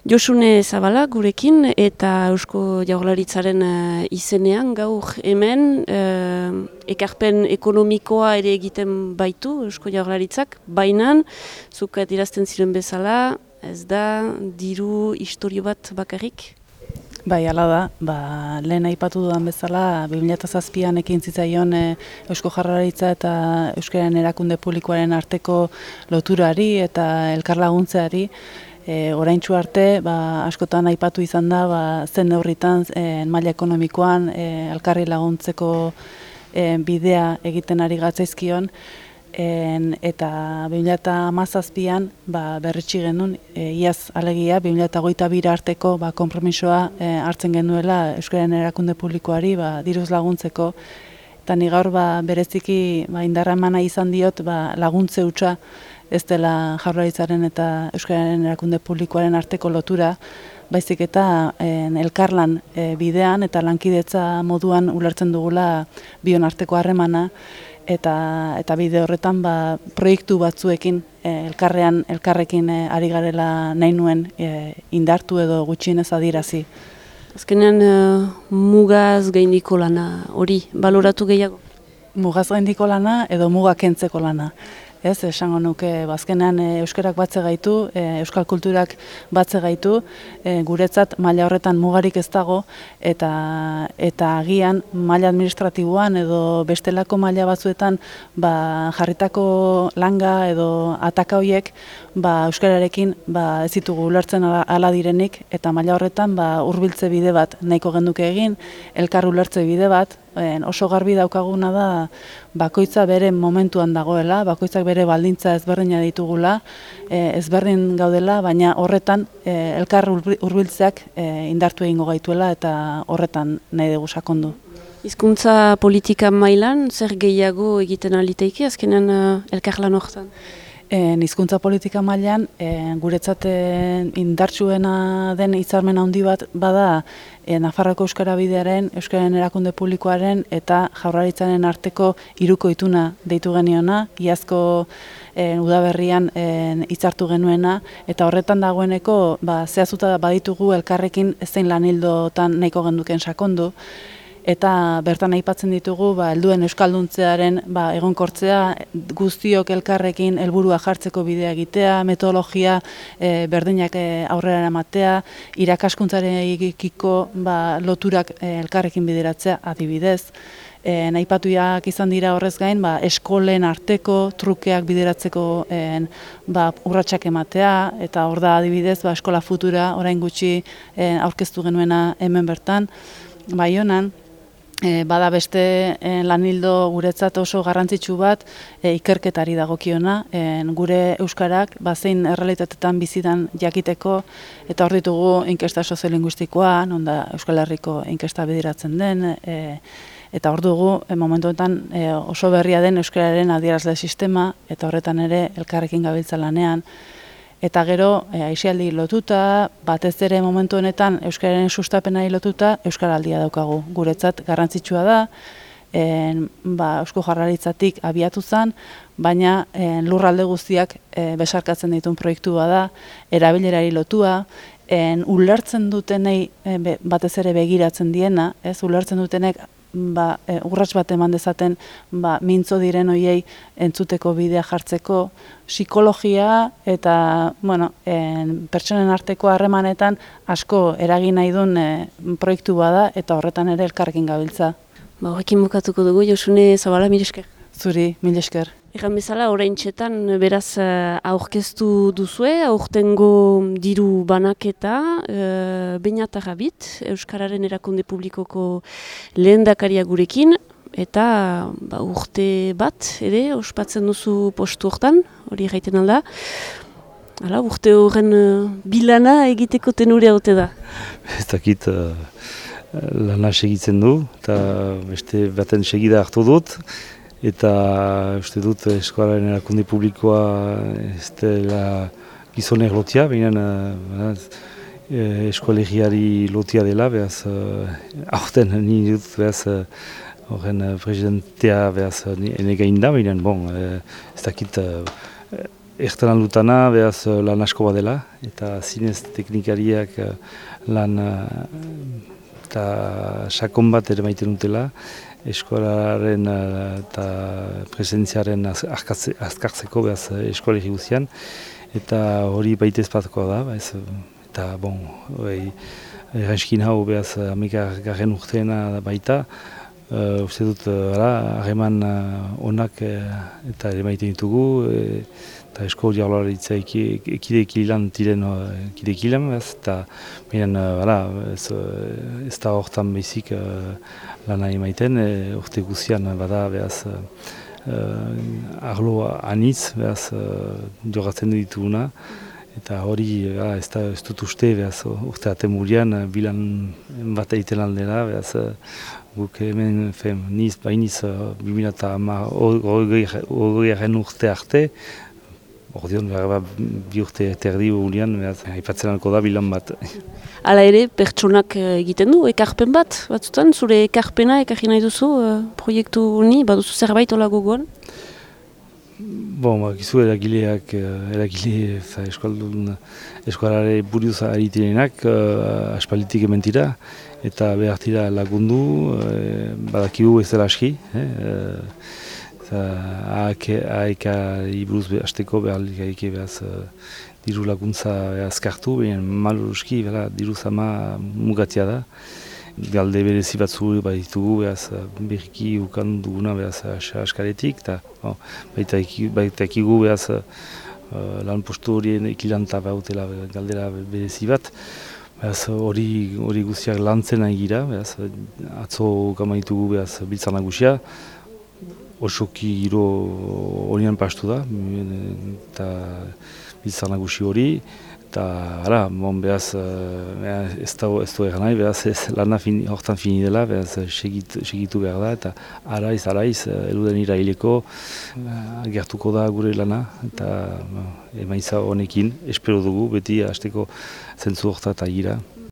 Josune Zabala gurekin eta Eusko Jaurlaritzaren izenean gaur hemen ekarpen ekonomikoa ere egiten baitu Eusko Jaurlaritzak, baina zuk adierazten ziren bezala ez da diru istorio bat bakarrik? Bai, hala da, lehen aipatu dudan bezala 2007an ekin zitzaion Eusko Jaurlaritza eta Euskararen erakunde publikoaren arteko loturari eta elkarlaguntzeari. Oraintsu arte, askotan aipatu izan da, zen neurritan maila ekonomikoan elkarri laguntzeko bidea egiten ari gatzaizkion, eta 2017an berretsi genuen, iaz alegia, 2022 arteko konpromisoa hartzen genuela Euskararen erakunde publikoari diruz laguntzeko. Eta ni gaur bereziki indarra emana izan diot laguntze hutsa ez dela Jaurlaritzaren eta Euskararen erakunde publikoaren arteko lotura, baizik eta elkarlan bidean eta lankidetza moduan ulertzen dugula bion arteko harremana, eta bide horretan proiektu batzuekin elkarrekin ari garela nahi nuen indartu edo gutxienez adierazi. Azkenean mugaz gaindiko lana hori, baloratu gehiago? Mugaz gaindiko lana edo mugak kentzeko lana. Ez, esango nuke, azkenean euskarak batze gaitu, euskal kulturak batze gaitu, guretzat maila horretan mugarik ez dago, eta agian maila administratiboan edo bestelako maila batzuetan jarritako langa edo ataka horiek euskararekin ez ditugu ulertzen ala direnik, eta maila horretan hurbiltze bide bat nahiko genuke egin, elkar ulertze bide bat, oso garbi daukaguna da bakoitza bere momentuan dagoela, bakoitzak bere baldintza ezberdina ditugula, ezberdin gaudela, baina horretan elkar hurbiltzeak indartu egingo gaituela eta horretan nahi dugu sakondu. Hizkuntza politika mailan zer gehiago egiten aliteiki azkenean elkarlan horretan? Hizkuntza politika mailan guretzat indartsuena den hitzarmen handi bat bada Nafarroako Euskara Bidearen, Euskararen erakunde publikoaren eta Jaurlaritzaren arteko hiruko ituna deitu geniona, iazko udaberrian hitzartu genuena, eta horretan dagoeneko zehaztuta baditugu elkarrekin zein lanildotan nahiko genduken sakondu. Eta bertan aipatzen ditugu helduen euskalduntzearen egonkortzea, guztiok elkarrekin helburua jartzeko bidea egitea, metodologia berdinak aurrera eramatea, irakaskuntzarekiko loturak elkarrekin bideratzea adibidez. Aipatuak izan dira horrez gain, eskolen arteko trukeak bideratzeko urratsak ematea, eta hor da adibidez Eskola Futura orain gutxi aurkeztu genuena hemen bertan, Baionan. Bada beste lanildo guretzat oso garrantzitsu bat ikerketari dagokiona, gure euskarak zein errealitatetan bizitan jakiteko, eta hor ditugu inkesta soziolinguistikoa, non da Euskal Herriko inkesta bideratzen den, eta hor dugu momentuetan oso berria den euskararen adierazle sistema, eta horretan ere elkarrekin gabiltza lanean. Eta gero, aisialdi lotuta, batez ere momentu honetan euskararen sustapenari lotuta, euskaraldia daukagu. Guretzat garrantzitsua da, Eusko Jaurlaritzatik abiatu zen, baina lurralde guztiak besarkatzen dituen proiektua da, erabilerari lotua, ulertzen dutenei batez ere begiratzen diena, ulertzen dutenek urrats bat eman dezaten mintzo diren hoiei entzuteko bidea jartzeko, psikologia eta pertsonen arteko harremanetan asko eragin nahi duen proiektu bada, eta horretan ere elkarrekin gabiltza. Horrekin bukatuko dugu, Josune Zabala, mil esker. Zuri, mil esker. Egan bezala, oraintxetan beraz aurkeztu duzue, aurtengo diru banaketa, Beñat Arrabit, Euskararen erakunde publikoko lehendakaria gurekin, eta urte bat ere ospatzen duzu postu hortan, hori gaiten alda. Hala, urte horren bilana egiteko tenure haute da. Ez dakit lana segitzen du, eta beste baten segida hartu dut. Eta uste dut Euskararen erakunde publikoa ez dela gizonek lotia, baina eskolegiari lotia dela, behaz aurten ni dut behaz horren presidentea behaz ene gain da, baina ez dakit Ertan aldutana, behaz lan asko badela, eta zinez teknikariak lan eta sakon bat ere maiten dutela, eskolaren eta presentziaren azkartzeko behaz eskolegi guzian, eta hori baitez batkoa da, behaz, eta bon, errenskin hau behaz 11. urteena baita, uste dut, harreman onak eta ere maiten ditugu, eta esko jarlaritza ekidekilan tiren ekidekilan, eta ez da hortan behizik lana emaiten, urte guzian bada behaz arlo anitz behaz jogatzen dituguna, eta hori ez dut uste behaz urte atemurian bilan bat egiten aldera, behaz guk hemen niz 2008 urte arte, ordeon, bi urte terdi gurean, aipatzen alko da bilan bat. Hala ere, pertsonak egiten du, ekarpen batzutan, zure ekarpena ekarri nahi duzu proiektu honi, baduzu zerbait hola gogoan? Gizu eragile eskolare buruz aritirenak aspalditik ementira, eta behar tira lagundu, badakigu ez dela aski. Aekari buruz hasteko behar behaz diru laguntza azkartu, baina maluruski diru zama mugatia da. Galde berezi batzu baditugu, behaz berriki ukan duguna behaz askaretik, eta baita ekigu behaz lan postu horien ekilanta bautela galdera berezi bat. Hori guztiak lantzen nahi gira, atzo gamaitugu behaz biltzar nagusia, osoki giro horian pastu da, eta biltzar nagusi hori, eta behaz ez du egan nahi, behaz lana hortan fini dela, behaz segitu behar da, eta araiz, eluden iraileko gertuko da gure lana, eta emaitza honekin, espero dugu, beti hasteko zentzu horta eta gira.